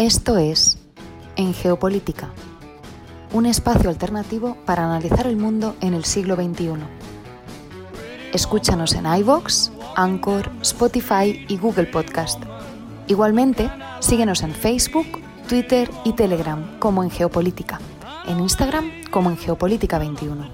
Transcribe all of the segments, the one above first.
Esto es En Geopolítica, un espacio alternativo para analizar el mundo en el siglo XXI. Escúchanos en iVoox, Anchor, Spotify y Google Podcast. Igualmente, síguenos en Facebook, Twitter y Telegram como En Geopolítica, en Instagram como En Geopolítica 21.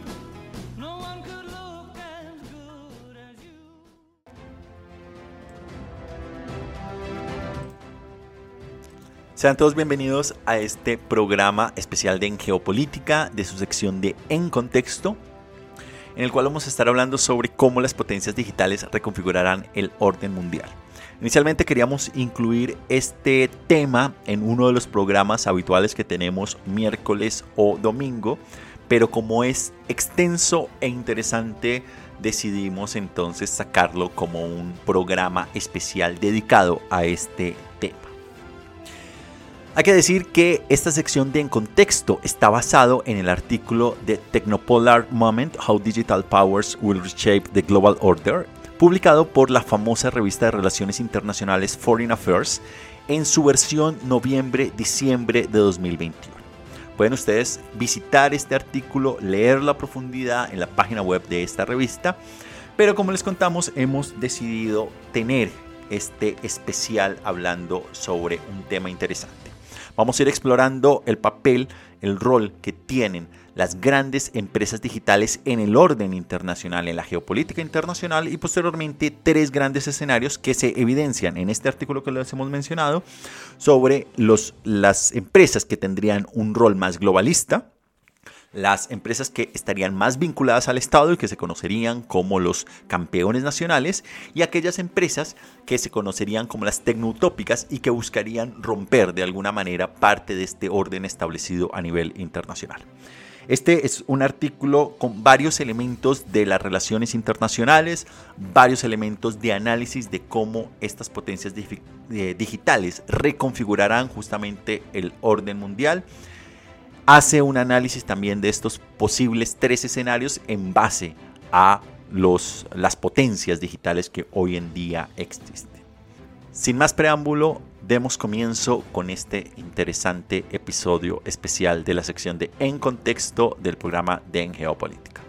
Sean todos bienvenidos a este programa especial de En Geopolítica, de su sección de En Contexto, en el cual vamos a estar hablando sobre cómo las potencias digitales reconfigurarán el orden mundial. Inicialmente queríamos incluir este tema en uno de los programas habituales que tenemos miércoles o domingo, pero como es extenso e interesante, decidimos entonces sacarlo como un programa especial dedicado a este tema. Hay que decir que esta sección de En Contexto está basado en el artículo de Technopolar Moment, How Digital Powers Will Reshape the Global Order, publicado por la famosa revista de Relaciones Internacionales Foreign Affairs en su versión noviembre-diciembre de 2021. Pueden ustedes visitar este artículo, leerlo a profundidad en la página web de esta revista, pero como les contamos, hemos decidido tener este especial hablando sobre un tema interesante. Vamos a ir explorando el papel, el rol que tienen las grandes empresas digitales en el orden internacional, en la geopolítica internacional y posteriormente tres grandes escenarios que se evidencian en este artículo que les hemos mencionado sobre las empresas que tendrían un rol más globalista, las empresas que estarían más vinculadas al Estado y que se conocerían como los campeones nacionales y aquellas empresas que se conocerían como las tecnoutópicas y que buscarían romper de alguna manera parte de este orden establecido a nivel internacional. Este es un artículo con varios elementos de las relaciones internacionales, varios elementos de análisis de cómo estas potencias digitales reconfigurarán justamente el orden mundial. Hace un análisis también de estos posibles tres escenarios en base a las potencias digitales que hoy en día existen. Sin más preámbulo, demos comienzo con este interesante episodio especial de la sección de En Contexto del programa de En Geopolítica.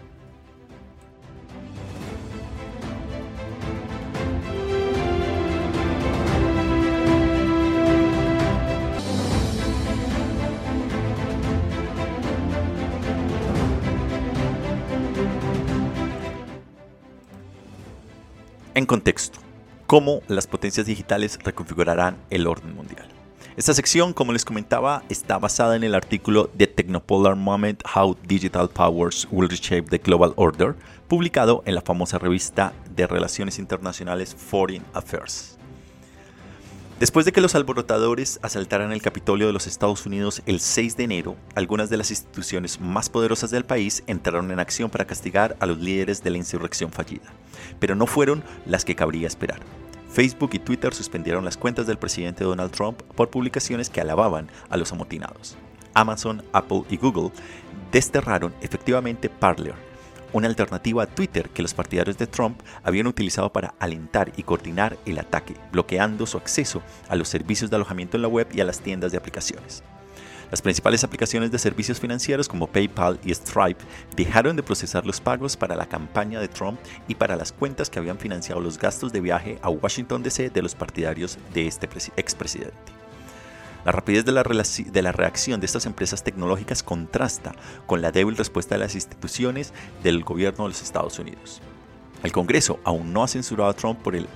En contexto, cómo las potencias digitales reconfigurarán el orden mundial. Esta sección, como les comentaba, está basada en el artículo The Technopolar Moment, How Digital Powers Will Reshape the Global Order, publicado en la famosa revista de Relaciones Internacionales Foreign Affairs. Después de que los alborotadores asaltaran el Capitolio de los Estados Unidos el 6 de enero, algunas de las instituciones más poderosas del país entraron en acción para castigar a los líderes de la insurrección fallida. Pero no fueron las que cabría esperar. Facebook y Twitter suspendieron las cuentas del presidente Donald Trump por publicaciones que alababan a los amotinados. Amazon, Apple y Google desterraron efectivamente Parler, una alternativa a Twitter que los partidarios de Trump habían utilizado para alentar y coordinar el ataque, bloqueando su acceso a los servicios de alojamiento en la web y a las tiendas de aplicaciones. Las principales aplicaciones de servicios financieros como PayPal y Stripe dejaron de procesar los pagos para la campaña de Trump y para las cuentas que habían financiado los gastos de viaje a Washington D.C. de los partidarios de este expresidente. La rapidez de la reacción de estas empresas tecnológicas contrasta con la débil respuesta de las instituciones del gobierno de los Estados Unidos. El Congreso aún no ha censurado a Trump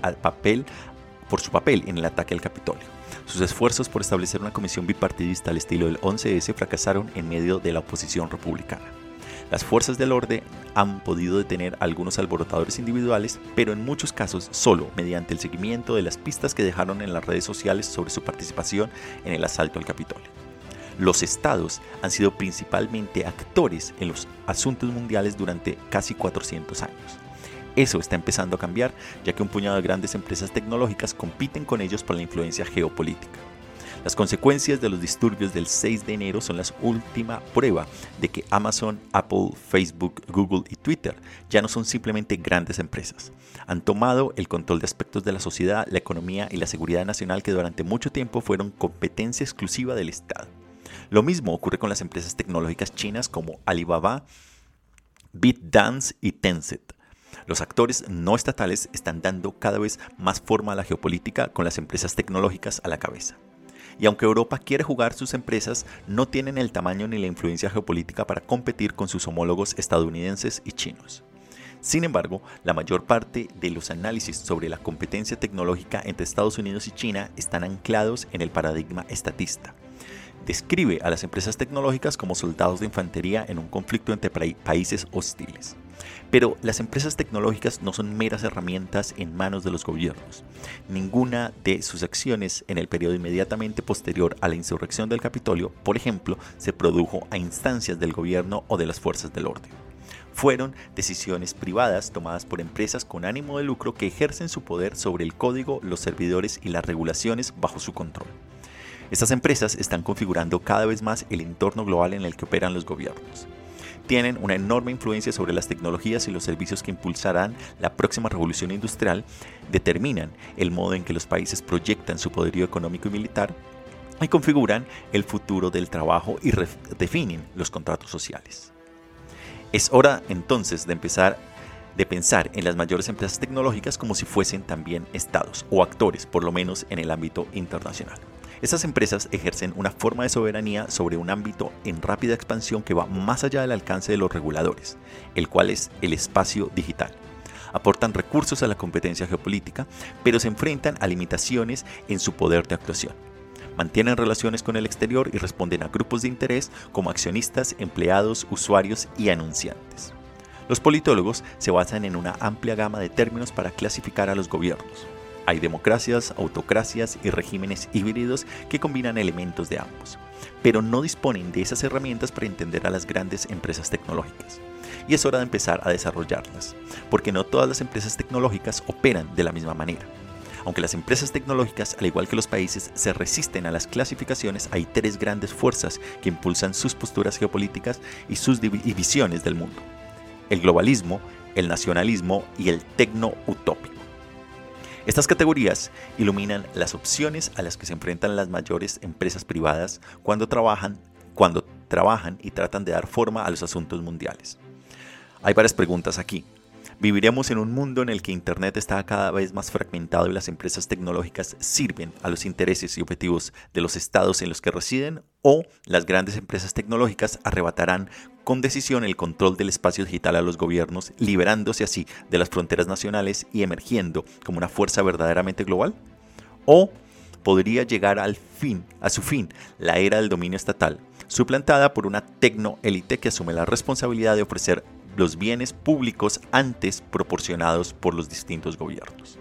por su papel en el ataque al Capitolio. Sus esfuerzos por establecer una comisión bipartidista al estilo del 11S fracasaron en medio de la oposición republicana. Las fuerzas del orden han podido detener a algunos alborotadores individuales, pero en muchos casos solo mediante el seguimiento de las pistas que dejaron en las redes sociales sobre su participación en el asalto al Capitolio. Los estados han sido principalmente actores en los asuntos mundiales durante casi 400 años. Eso está empezando a cambiar, ya que un puñado de grandes empresas tecnológicas compiten con ellos por la influencia geopolítica. Las consecuencias de los disturbios del 6 de enero son la última prueba de que Amazon, Apple, Facebook, Google y Twitter ya no son simplemente grandes empresas. Han tomado el control de aspectos de la sociedad, la economía y la seguridad nacional que durante mucho tiempo fueron competencia exclusiva del Estado. Lo mismo ocurre con las empresas tecnológicas chinas como Alibaba, ByteDance y Tencent. Los actores no estatales están dando cada vez más forma a la geopolítica con las empresas tecnológicas a la cabeza. Y aunque Europa quiere jugar, sus empresas no tienen el tamaño ni la influencia geopolítica para competir con sus homólogos estadounidenses y chinos. Sin embargo, la mayor parte de los análisis sobre la competencia tecnológica entre Estados Unidos y China están anclados en el paradigma estatista. Describe a las empresas tecnológicas como soldados de infantería en un conflicto entre países hostiles. Pero las empresas tecnológicas no son meras herramientas en manos de los gobiernos. Ninguna de sus acciones en el periodo inmediatamente posterior a la insurrección del Capitolio, por ejemplo, se produjo a instancias del gobierno o de las fuerzas del orden. Fueron decisiones privadas tomadas por empresas con ánimo de lucro que ejercen su poder sobre el código, los servidores y las regulaciones bajo su control. Estas empresas están configurando cada vez más el entorno global en el que operan los gobiernos. Tienen una enorme influencia sobre las tecnologías y los servicios que impulsarán la próxima revolución industrial, determinan el modo en que los países proyectan su poderío económico y militar, y configuran el futuro del trabajo y redefinen los contratos sociales. Es hora entonces de pensar en las mayores empresas tecnológicas como si fuesen también estados o actores, por lo menos en el ámbito internacional. Estas empresas ejercen una forma de soberanía sobre un ámbito en rápida expansión que va más allá del alcance de los reguladores, el cual es el espacio digital. Aportan recursos a la competencia geopolítica, pero se enfrentan a limitaciones en su poder de actuación. Mantienen relaciones con el exterior y responden a grupos de interés como accionistas, empleados, usuarios y anunciantes. Los politólogos se basan en una amplia gama de términos para clasificar a los gobiernos. Hay democracias, autocracias y regímenes híbridos que combinan elementos de ambos, pero no disponen de esas herramientas para entender a las grandes empresas tecnológicas. Y es hora de empezar a desarrollarlas, porque no todas las empresas tecnológicas operan de la misma manera. Aunque las empresas tecnológicas, al igual que los países, se resisten a las clasificaciones, hay tres grandes fuerzas que impulsan sus posturas geopolíticas y sus visiones del mundo: el globalismo, el nacionalismo y el tecno-utópico. Estas categorías iluminan las opciones a las que se enfrentan las mayores empresas privadas cuando trabajan y tratan de dar forma a los asuntos mundiales. Hay varias preguntas aquí. ¿Viviremos en un mundo en el que Internet está cada vez más fragmentado y las empresas tecnológicas sirven a los intereses y objetivos de los estados en los que residen? ¿O las grandes empresas tecnológicas arrebatarán con decisión el control del espacio digital a los gobiernos, liberándose así de las fronteras nacionales y emergiendo como una fuerza verdaderamente global? ¿O podría llegar a su fin la era del dominio estatal, suplantada por una tecnoélite que asume la responsabilidad de ofrecer los bienes públicos antes proporcionados por los distintos gobiernos?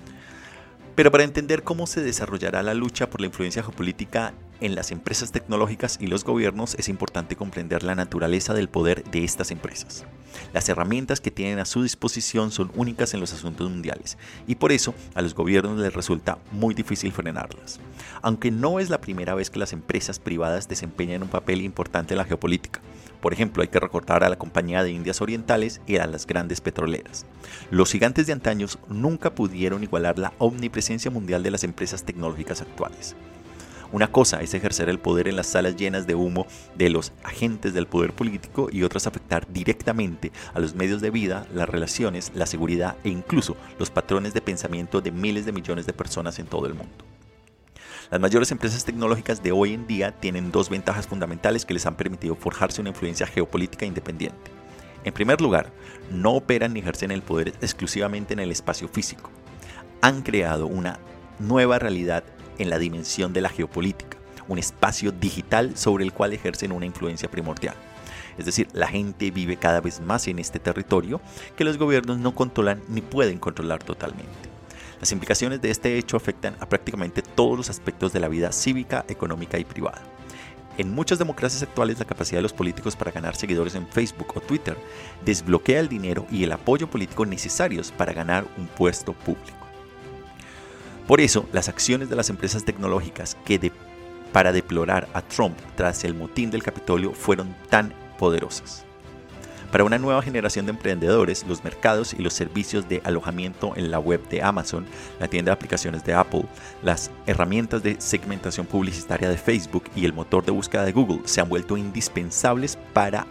Pero para entender cómo se desarrollará la lucha por la influencia geopolítica en las empresas tecnológicas y los gobiernos, es importante comprender la naturaleza del poder de estas empresas. Las herramientas que tienen a su disposición son únicas en los asuntos mundiales, y por eso a los gobiernos les resulta muy difícil frenarlas. Aunque no es la primera vez que las empresas privadas desempeñan un papel importante en la geopolítica. Por ejemplo, hay que recordar a la Compañía de Indias Orientales y a las grandes petroleras. Los gigantes de antaño nunca pudieron igualar la omnipresencia mundial de las empresas tecnológicas actuales. Una cosa es ejercer el poder en las salas llenas de humo de los agentes del poder político y otra es afectar directamente a los medios de vida, las relaciones, la seguridad e incluso los patrones de pensamiento de miles de millones de personas en todo el mundo. Las mayores empresas tecnológicas de hoy en día tienen dos ventajas fundamentales que les han permitido forjarse una influencia geopolítica independiente. En primer lugar, no operan ni ejercen el poder exclusivamente en el espacio físico. Han creado una nueva realidad en la dimensión de la geopolítica, un espacio digital sobre el cual ejercen una influencia primordial. Es decir, la gente vive cada vez más en este territorio que los gobiernos no controlan ni pueden controlar totalmente. Las implicaciones de este hecho afectan a prácticamente todos los aspectos de la vida cívica, económica y privada. En muchas democracias actuales, la capacidad de los políticos para ganar seguidores en Facebook o Twitter desbloquea el dinero y el apoyo político necesarios para ganar un puesto público. Por eso, las acciones de las empresas tecnológicas que para deplorar a Trump tras el motín del Capitolio fueron tan poderosas. Para una nueva generación de emprendedores, los mercados y los servicios de alojamiento en la web de Amazon, la tienda de aplicaciones de Apple, las herramientas de segmentación publicitaria de Facebook y el motor de búsqueda de Google se han vuelto indispensables para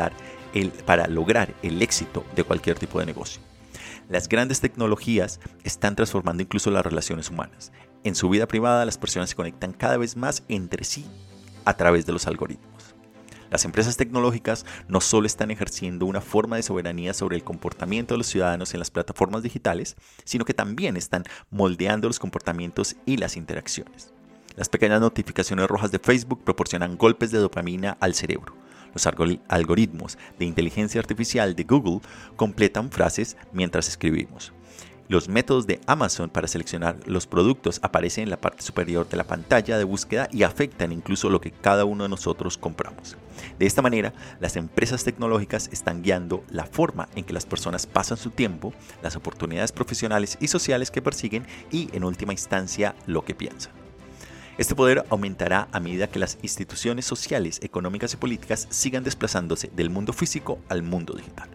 lograr el éxito de cualquier tipo de negocio. Las grandes tecnologías están transformando incluso las relaciones humanas. En su vida privada, las personas se conectan cada vez más entre sí a través de los algoritmos. Las empresas tecnológicas no solo están ejerciendo una forma de soberanía sobre el comportamiento de los ciudadanos en las plataformas digitales, sino que también están moldeando los comportamientos y las interacciones. Las pequeñas notificaciones rojas de Facebook proporcionan golpes de dopamina al cerebro. Los algoritmos de inteligencia artificial de Google completan frases mientras escribimos. Los métodos de Amazon para seleccionar los productos aparecen en la parte superior de la pantalla de búsqueda y afectan incluso lo que cada uno de nosotros compramos. De esta manera, las empresas tecnológicas están guiando la forma en que las personas pasan su tiempo, las oportunidades profesionales y sociales que persiguen y, en última instancia, lo que piensan. Este poder aumentará a medida que las instituciones sociales, económicas y políticas sigan desplazándose del mundo físico al mundo digital.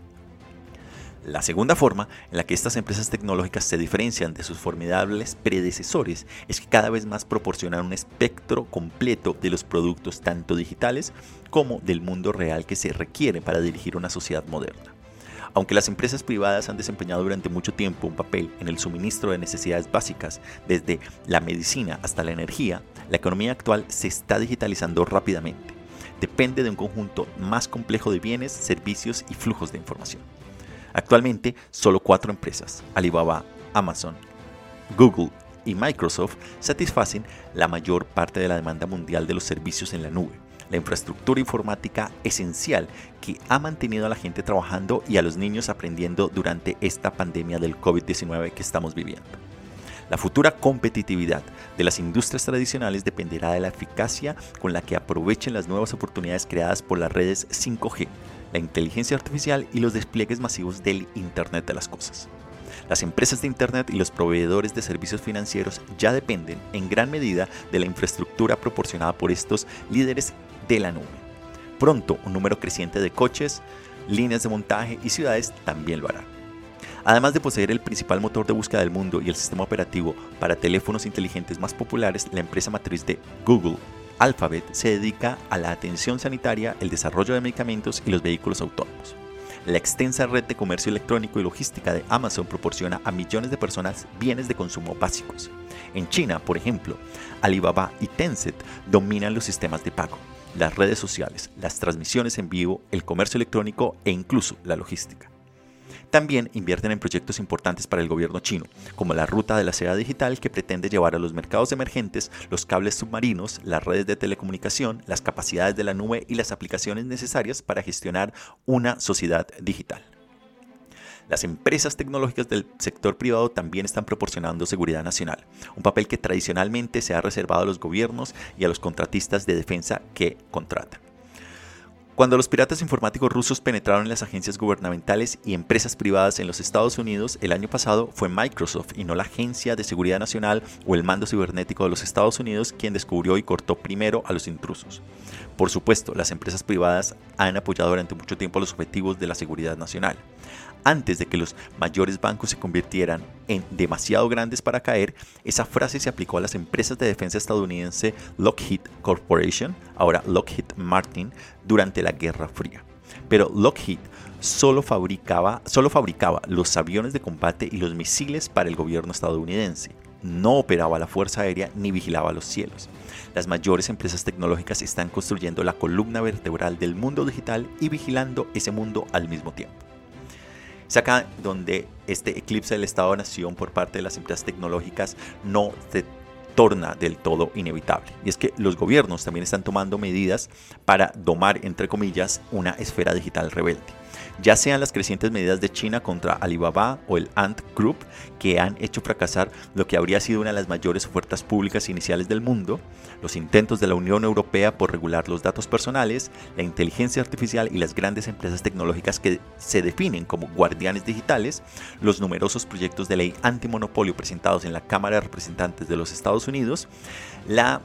La segunda forma en la que estas empresas tecnológicas se diferencian de sus formidables predecesores es que cada vez más proporcionan un espectro completo de los productos tanto digitales como del mundo real que se requiere para dirigir una sociedad moderna. Aunque las empresas privadas han desempeñado durante mucho tiempo un papel en el suministro de necesidades básicas, desde la medicina hasta la energía, la economía actual se está digitalizando rápidamente. Depende de un conjunto más complejo de bienes, servicios y flujos de información. Actualmente, solo 4 empresas, Alibaba, Amazon, Google y Microsoft, satisfacen la mayor parte de la demanda mundial de los servicios en la nube, la infraestructura informática esencial que ha mantenido a la gente trabajando y a los niños aprendiendo durante esta pandemia del COVID-19 que estamos viviendo. La futura competitividad de las industrias tradicionales dependerá de la eficacia con la que aprovechen las nuevas oportunidades creadas por las redes 5G, la inteligencia artificial y los despliegues masivos del Internet de las cosas. Las empresas de Internet y los proveedores de servicios financieros ya dependen en gran medida de la infraestructura proporcionada por estos líderes de la nube. Pronto, un número creciente de coches, líneas de montaje y ciudades también lo harán. Además de poseer el principal motor de búsqueda del mundo y el sistema operativo para teléfonos inteligentes más populares, la empresa matriz de Google, Alphabet, se dedica a la atención sanitaria, el desarrollo de medicamentos y los vehículos autónomos. La extensa red de comercio electrónico y logística de Amazon proporciona a millones de personas bienes de consumo básicos. En China, por ejemplo, Alibaba y Tencent dominan los sistemas de pago, las redes sociales, las transmisiones en vivo, el comercio electrónico e incluso la logística. También invierten en proyectos importantes para el gobierno chino, como la ruta de la seda digital que pretende llevar a los mercados emergentes los cables submarinos, las redes de telecomunicación, las capacidades de la nube y las aplicaciones necesarias para gestionar una sociedad digital. Las empresas tecnológicas del sector privado también están proporcionando seguridad nacional, un papel que tradicionalmente se ha reservado a los gobiernos y a los contratistas de defensa que contratan. Cuando los piratas informáticos rusos penetraron en las agencias gubernamentales y empresas privadas en los Estados Unidos el año pasado, fue Microsoft y no la Agencia de Seguridad Nacional o el Mando Cibernético de los Estados Unidos quien descubrió y cortó primero a los intrusos. Por supuesto, las empresas privadas han apoyado durante mucho tiempo los objetivos de la seguridad nacional. Antes de que los mayores bancos se convirtieran en demasiado grandes para caer, esa frase se aplicó a las empresas de defensa estadounidense Lockheed Corporation, ahora Lockheed Martin, durante la Guerra Fría. Pero Lockheed solo fabricaba los aviones de combate y los misiles para el gobierno estadounidense. No operaba la Fuerza Aérea ni vigilaba los cielos. Las mayores empresas tecnológicas están construyendo la columna vertebral del mundo digital y vigilando ese mundo al mismo tiempo. Es acá donde este eclipse del Estado de Nación por parte de las empresas tecnológicas no se torna del todo inevitable. Y es que los gobiernos también están tomando medidas para domar, entre comillas, una esfera digital rebelde. Ya sean las crecientes medidas de China contra Alibaba o el Ant Group, que han hecho fracasar lo que habría sido una de las mayores ofertas públicas iniciales del mundo, los intentos de la Unión Europea por regular los datos personales, la inteligencia artificial y las grandes empresas tecnológicas que se definen como guardianes digitales, los numerosos proyectos de ley antimonopolio presentados en la Cámara de Representantes de los Estados Unidos, la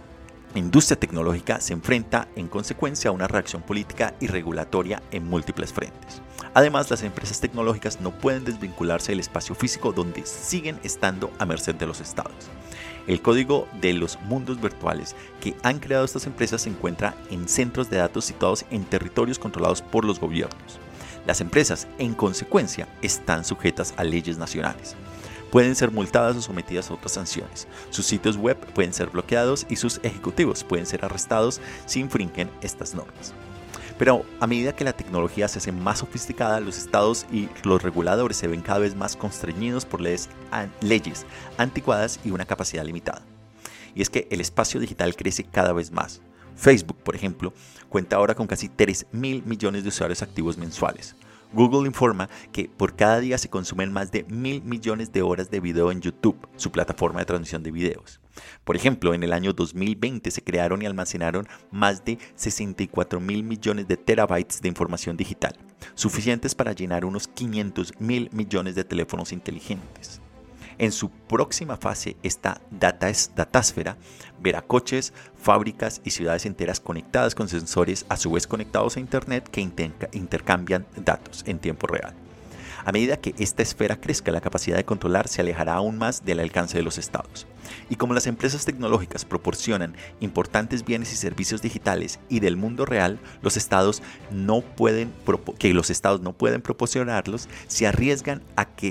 industria tecnológica se enfrenta en consecuencia a una reacción política y regulatoria en múltiples frentes. Además, las empresas tecnológicas no pueden desvincularse del espacio físico donde siguen estando a merced de los estados. El código de los mundos virtuales que han creado estas empresas se encuentra en centros de datos situados en territorios controlados por los gobiernos. Las empresas, en consecuencia, están sujetas a leyes nacionales. Pueden ser multadas o sometidas a otras sanciones. Sus sitios web pueden ser bloqueados y sus ejecutivos pueden ser arrestados si infringen estas normas. Pero a medida que la tecnología se hace más sofisticada, los estados y los reguladores se ven cada vez más constreñidos por leyes anticuadas y una capacidad limitada. Y es que el espacio digital crece cada vez más. Facebook, por ejemplo, cuenta ahora con casi 3.000 millones de usuarios activos mensuales. Google informa que por cada día se consumen más de 1.000 millones de horas de video en YouTube, su plataforma de transmisión de videos. Por ejemplo, en el año 2020 se crearon y almacenaron más de 64.000 millones de terabytes de información digital, suficientes para llenar unos 500.000 millones de teléfonos inteligentes. En su próxima fase, esta datasfera verá coches, fábricas y ciudades enteras conectadas con sensores a su vez conectados a Internet que intercambian datos en tiempo real. A medida que esta esfera crezca, la capacidad de controlar se alejará aún más del alcance de los estados. Y como las empresas tecnológicas proporcionan importantes bienes y servicios digitales y del mundo real, los estados no pueden proporcionarlos, se arriesgan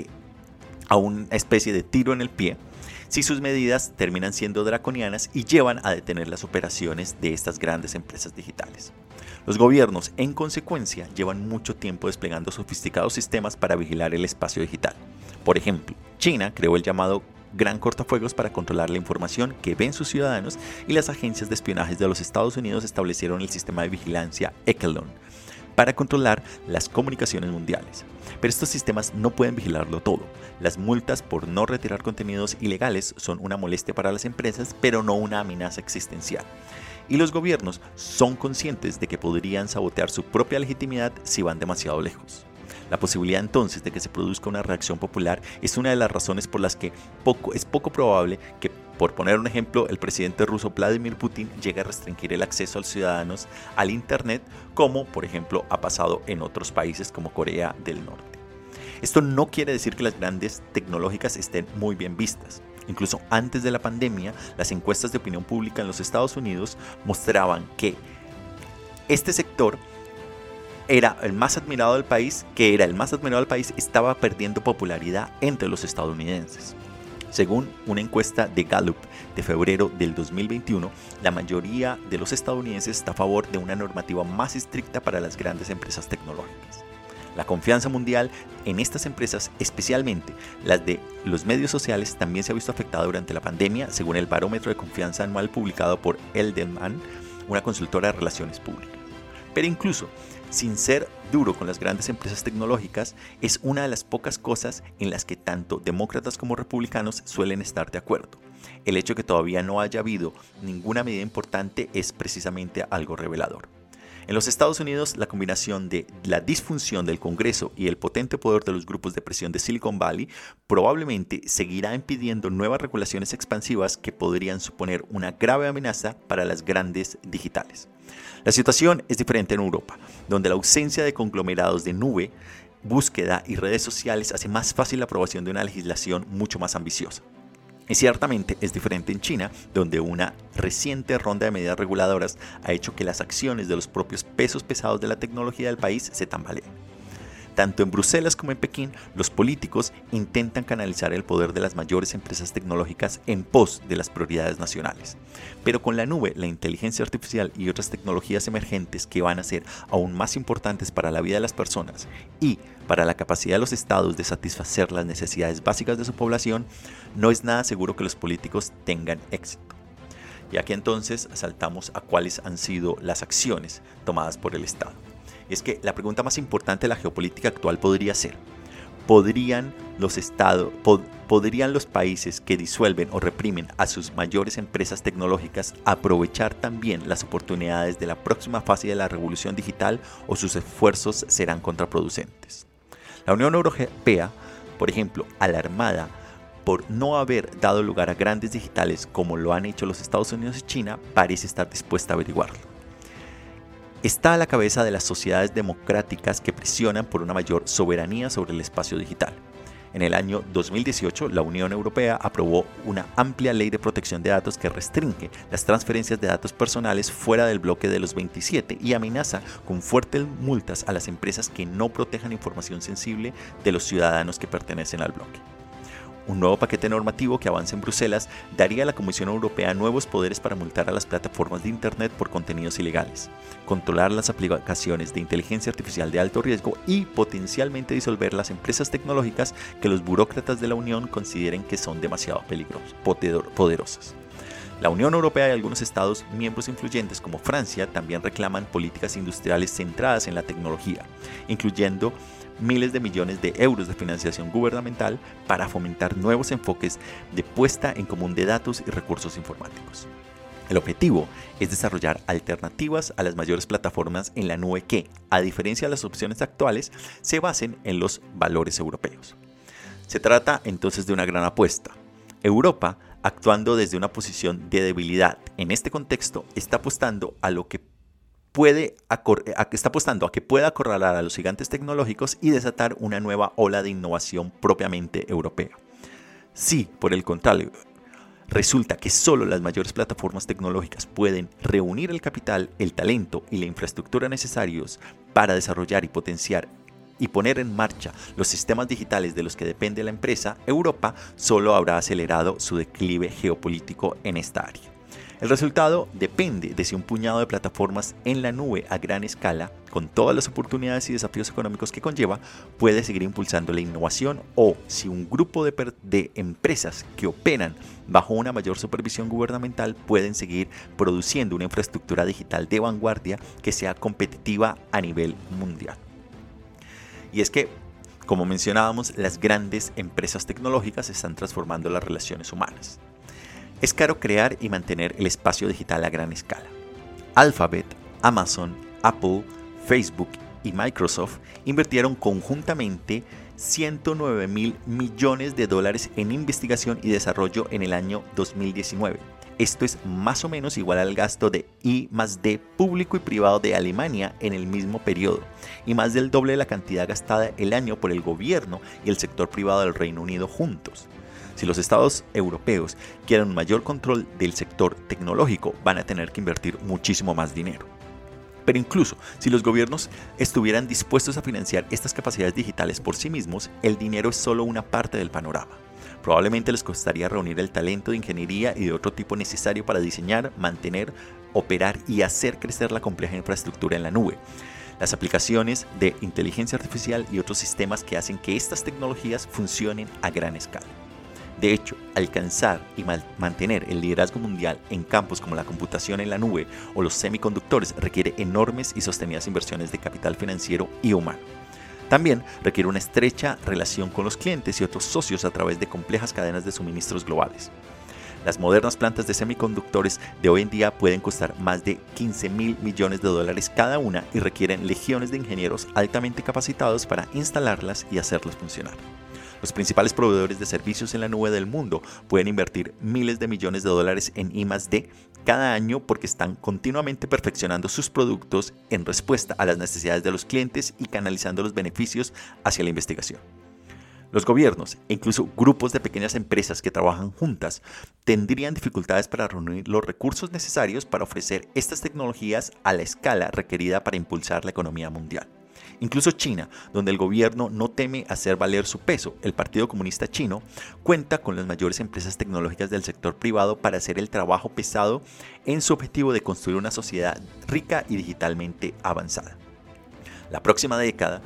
a una especie de tiro en el pie si sus medidas terminan siendo draconianas y llevan a detener las operaciones de estas grandes empresas digitales. Los gobiernos, en consecuencia, llevan mucho tiempo desplegando sofisticados sistemas para vigilar el espacio digital. Por ejemplo, China creó el llamado Gran Cortafuegos para controlar la información que ven sus ciudadanos y las agencias de espionaje de los Estados Unidos establecieron el sistema de vigilancia Echelon para controlar las comunicaciones mundiales. Pero estos sistemas no pueden vigilarlo todo. Las multas por no retirar contenidos ilegales son una molestia para las empresas, pero no una amenaza existencial. Y los gobiernos son conscientes de que podrían sabotear su propia legitimidad si van demasiado lejos. La posibilidad entonces de que se produzca una reacción popular es una de las razones por las que es poco probable que, por poner un ejemplo, el presidente ruso Vladimir Putin llegue a restringir el acceso a los ciudadanos al Internet, como por ejemplo ha pasado en otros países como Corea del Norte. Esto no quiere decir que las grandes tecnológicas estén muy bien vistas. Incluso antes de la pandemia, las encuestas de opinión pública en los Estados Unidos mostraban que este sector era el más admirado del país, estaba perdiendo popularidad entre los estadounidenses. Según una encuesta de Gallup de febrero del 2021, la mayoría de los estadounidenses está a favor de una normativa más estricta para las grandes empresas tecnológicas. La confianza mundial en estas empresas, especialmente las de los medios sociales, también se ha visto afectada durante la pandemia, según el barómetro de confianza anual publicado por Edelman, una consultora de relaciones públicas. Pero incluso sin ser duro con las grandes empresas tecnológicas, es una de las pocas cosas en las que tanto demócratas como republicanos suelen estar de acuerdo. El hecho de que todavía no haya habido ninguna medida importante es precisamente algo revelador. En los Estados Unidos, la combinación de la disfunción del Congreso y el potente poder de los grupos de presión de Silicon Valley probablemente seguirá impidiendo nuevas regulaciones expansivas que podrían suponer una grave amenaza para las grandes digitales. La situación es diferente en Europa, donde la ausencia de conglomerados de nube, búsqueda y redes sociales hace más fácil la aprobación de una legislación mucho más ambiciosa. Y ciertamente es diferente en China, donde una reciente ronda de medidas reguladoras ha hecho que las acciones de los propios pesos pesados de la tecnología del país se tambaleen. Tanto en Bruselas como en Pekín, los políticos intentan canalizar el poder de las mayores empresas tecnológicas en pos de las prioridades nacionales. Pero con la nube, la inteligencia artificial y otras tecnologías emergentes que van a ser aún más importantes para la vida de las personas y para la capacidad de los estados de satisfacer las necesidades básicas de su población, no es nada seguro que los políticos tengan éxito. Y aquí entonces saltamos a cuáles han sido las acciones tomadas por el Estado. Y es que la pregunta más importante de la geopolítica actual podría ser: ¿podrían los países que disuelven o reprimen a sus mayores empresas tecnológicas aprovechar también las oportunidades de la próxima fase de la revolución digital, o sus esfuerzos serán contraproducentes? La Unión Europea, por ejemplo, alarmada por no haber dado lugar a grandes digitales como lo han hecho los Estados Unidos y China, parece estar dispuesta a averiguarlo. Está a la cabeza de las sociedades democráticas que presionan por una mayor soberanía sobre el espacio digital. En el año 2018, la Unión Europea aprobó una amplia ley de protección de datos que restringe las transferencias de datos personales fuera del bloque de los 27 y amenaza con fuertes multas a las empresas que no protejan información sensible de los ciudadanos que pertenecen al bloque. Un nuevo paquete normativo que avanza en Bruselas daría a la Comisión Europea nuevos poderes para multar a las plataformas de Internet por contenidos ilegales, controlar las aplicaciones de inteligencia artificial de alto riesgo y potencialmente disolver las empresas tecnológicas que los burócratas de la Unión consideren que son demasiado poderosas. La Unión Europea y algunos Estados miembros influyentes como Francia también reclaman políticas industriales centradas en la tecnología, incluyendo miles de millones de euros de financiación gubernamental para fomentar nuevos enfoques de puesta en común de datos y recursos informáticos. El objetivo es desarrollar alternativas a las mayores plataformas en la nube que, a diferencia de las opciones actuales, se basen en los valores europeos. Se trata entonces de una gran apuesta. Europa, actuando desde una posición de debilidad en este contexto, está apostando a que pueda acorralar a los gigantes tecnológicos y desatar una nueva ola de innovación propiamente europea. Si, por el contrario, resulta que solo las mayores plataformas tecnológicas pueden reunir el capital, el talento y la infraestructura necesarios para desarrollar y potenciar y poner en marcha los sistemas digitales de los que depende la empresa, Europa solo habrá acelerado su declive geopolítico en esta área. El resultado depende de si un puñado de plataformas en la nube a gran escala, con todas las oportunidades y desafíos económicos que conlleva, puede seguir impulsando la innovación o si un grupo de empresas que operan bajo una mayor supervisión gubernamental pueden seguir produciendo una infraestructura digital de vanguardia que sea competitiva a nivel mundial. Y es que, como mencionábamos, las grandes empresas tecnológicas están transformando las relaciones humanas. Es caro crear y mantener el espacio digital a gran escala. Alphabet, Amazon, Apple, Facebook y Microsoft invirtieron conjuntamente $109.000 millones en investigación y desarrollo en el año 2019. Esto es más o menos igual al gasto de I+D público y privado de Alemania en el mismo periodo, y más del doble de la cantidad gastada el año por el gobierno y el sector privado del Reino Unido juntos. Si los estados europeos quieren un mayor control del sector tecnológico, van a tener que invertir muchísimo más dinero. Pero incluso si los gobiernos estuvieran dispuestos a financiar estas capacidades digitales por sí mismos, el dinero es solo una parte del panorama. Probablemente les costaría reunir el talento de ingeniería y de otro tipo necesario para diseñar, mantener, operar y hacer crecer la compleja infraestructura en la nube, las aplicaciones de inteligencia artificial y otros sistemas que hacen que estas tecnologías funcionen a gran escala. De hecho, alcanzar y mantener el liderazgo mundial en campos como la computación en la nube o los semiconductores requiere enormes y sostenidas inversiones de capital financiero y humano. También requiere una estrecha relación con los clientes y otros socios a través de complejas cadenas de suministros globales. Las modernas plantas de semiconductores de hoy en día pueden costar más de $15.000 millones cada una y requieren legiones de ingenieros altamente capacitados para instalarlas y hacerlas funcionar. Los principales proveedores de servicios en la nube del mundo pueden invertir miles de millones de dólares en I+D cada año porque están continuamente perfeccionando sus productos en respuesta a las necesidades de los clientes y canalizando los beneficios hacia la investigación. Los gobiernos e incluso grupos de pequeñas empresas que trabajan juntas tendrían dificultades para reunir los recursos necesarios para ofrecer estas tecnologías a la escala requerida para impulsar la economía mundial. Incluso China, donde el gobierno no teme hacer valer su peso, el Partido Comunista Chino, cuenta con las mayores empresas tecnológicas del sector privado para hacer el trabajo pesado en su objetivo de construir una sociedad rica y digitalmente avanzada. La próxima década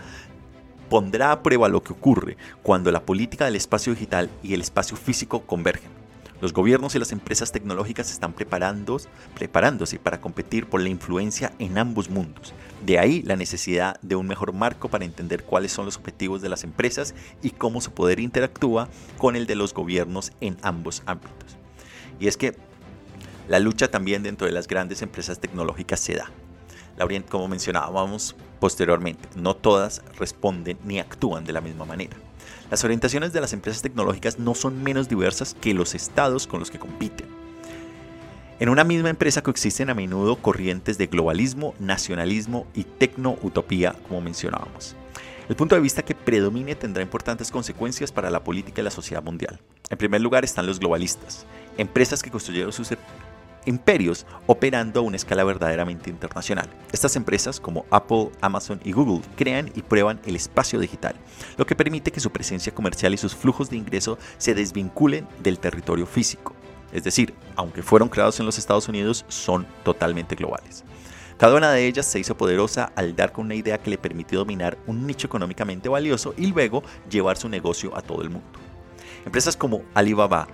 pondrá a prueba lo que ocurre cuando la política del espacio digital y el espacio físico convergen. Los gobiernos y las empresas tecnológicas están preparándose para competir por la influencia en ambos mundos. De ahí la necesidad de un mejor marco para entender cuáles son los objetivos de las empresas y cómo su poder interactúa con el de los gobiernos en ambos ámbitos. Y es que la lucha también dentro de las grandes empresas tecnológicas se da. Como mencionábamos posteriormente, no todas responden ni actúan de la misma manera. Las orientaciones de las empresas tecnológicas no son menos diversas que los estados con los que compiten. En una misma empresa coexisten a menudo corrientes de globalismo, nacionalismo y tecno-utopía, como mencionábamos. El punto de vista que predomine tendrá importantes consecuencias para la política y la sociedad mundial. En primer lugar están los globalistas, empresas que construyeron sus imperios operando a una escala verdaderamente internacional. Estas empresas, como Apple, Amazon y Google, crean y prueban el espacio digital, lo que permite que su presencia comercial y sus flujos de ingreso se desvinculen del territorio físico. Es decir, aunque fueron creados en los Estados Unidos, son totalmente globales. Cada una de ellas se hizo poderosa al dar con una idea que le permitió dominar un nicho económicamente valioso y luego llevar su negocio a todo el mundo. Empresas como Alibaba,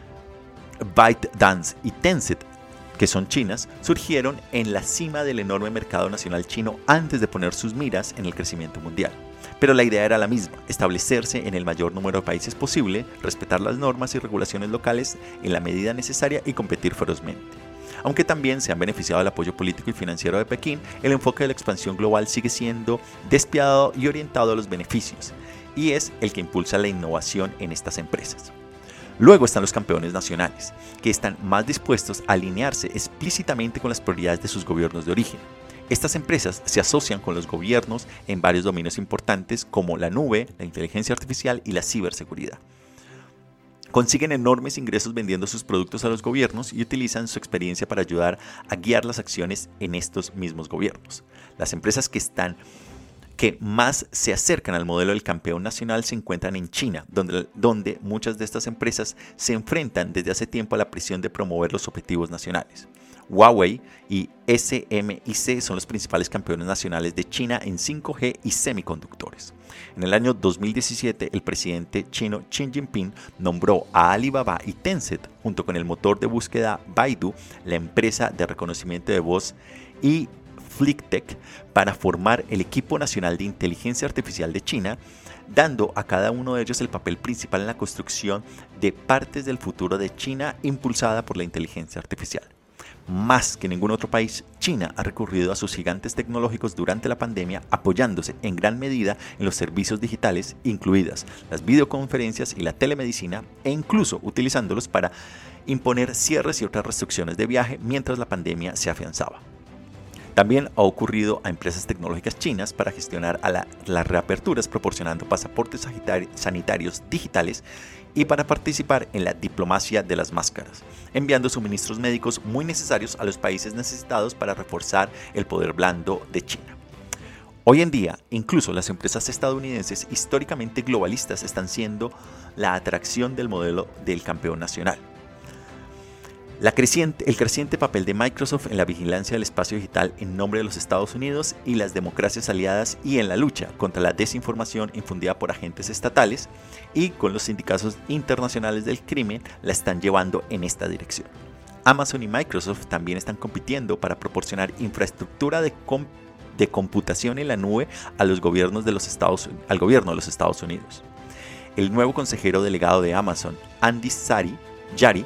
ByteDance y Tencent, que son chinas, surgieron en la cima del enorme mercado nacional chino antes de poner sus miras en el crecimiento mundial. Pero la idea era la misma, establecerse en el mayor número de países posible, respetar las normas y regulaciones locales en la medida necesaria y competir ferozmente. Aunque también se han beneficiado del apoyo político y financiero de Pekín, el enfoque de la expansión global sigue siendo despiadado y orientado a los beneficios, y es el que impulsa la innovación en estas empresas. Luego están los campeones nacionales, que están más dispuestos a alinearse explícitamente con las prioridades de sus gobiernos de origen. Estas empresas se asocian con los gobiernos en varios dominios importantes como la nube, la inteligencia artificial y la ciberseguridad. Consiguen enormes ingresos vendiendo sus productos a los gobiernos y utilizan su experiencia para ayudar a guiar las acciones en estos mismos gobiernos. Las empresas que más se acercan al modelo del campeón nacional se encuentran en China, donde muchas de estas empresas se enfrentan desde hace tiempo a la presión de promover los objetivos nacionales. Huawei y SMIC son los principales campeones nacionales de China en 5G y semiconductores. En el año 2017, el presidente chino Xi Jinping nombró a Alibaba y Tencent, junto con el motor de búsqueda Baidu, la empresa de reconocimiento de voz y Flicktech, para formar el equipo nacional de inteligencia artificial de China, dando a cada uno de ellos el papel principal en la construcción de partes del futuro de China impulsada por la inteligencia artificial. Más que ningún otro país, China ha recurrido a sus gigantes tecnológicos durante la pandemia, apoyándose en gran medida en los servicios digitales, incluidas las videoconferencias y la telemedicina, e incluso utilizándolos para imponer cierres y otras restricciones de viaje mientras la pandemia se afianzaba. También ha ocurrido a empresas tecnológicas chinas para gestionar las reaperturas proporcionando pasaportes sanitarios digitales y para participar en la diplomacia de las máscaras, enviando suministros médicos muy necesarios a los países necesitados para reforzar el poder blando de China. Hoy en día, incluso las empresas estadounidenses históricamente globalistas están siendo la atracción del modelo del campeón nacional. El creciente papel de Microsoft en la vigilancia del espacio digital en nombre de los Estados Unidos y las democracias aliadas y en la lucha contra la desinformación infundida por agentes estatales y con los sindicatos internacionales del crimen la están llevando en esta dirección. Amazon y Microsoft también están compitiendo para proporcionar infraestructura de computación en la nube al gobierno de los Estados Unidos. El nuevo consejero delegado de Amazon, Andy Jassy,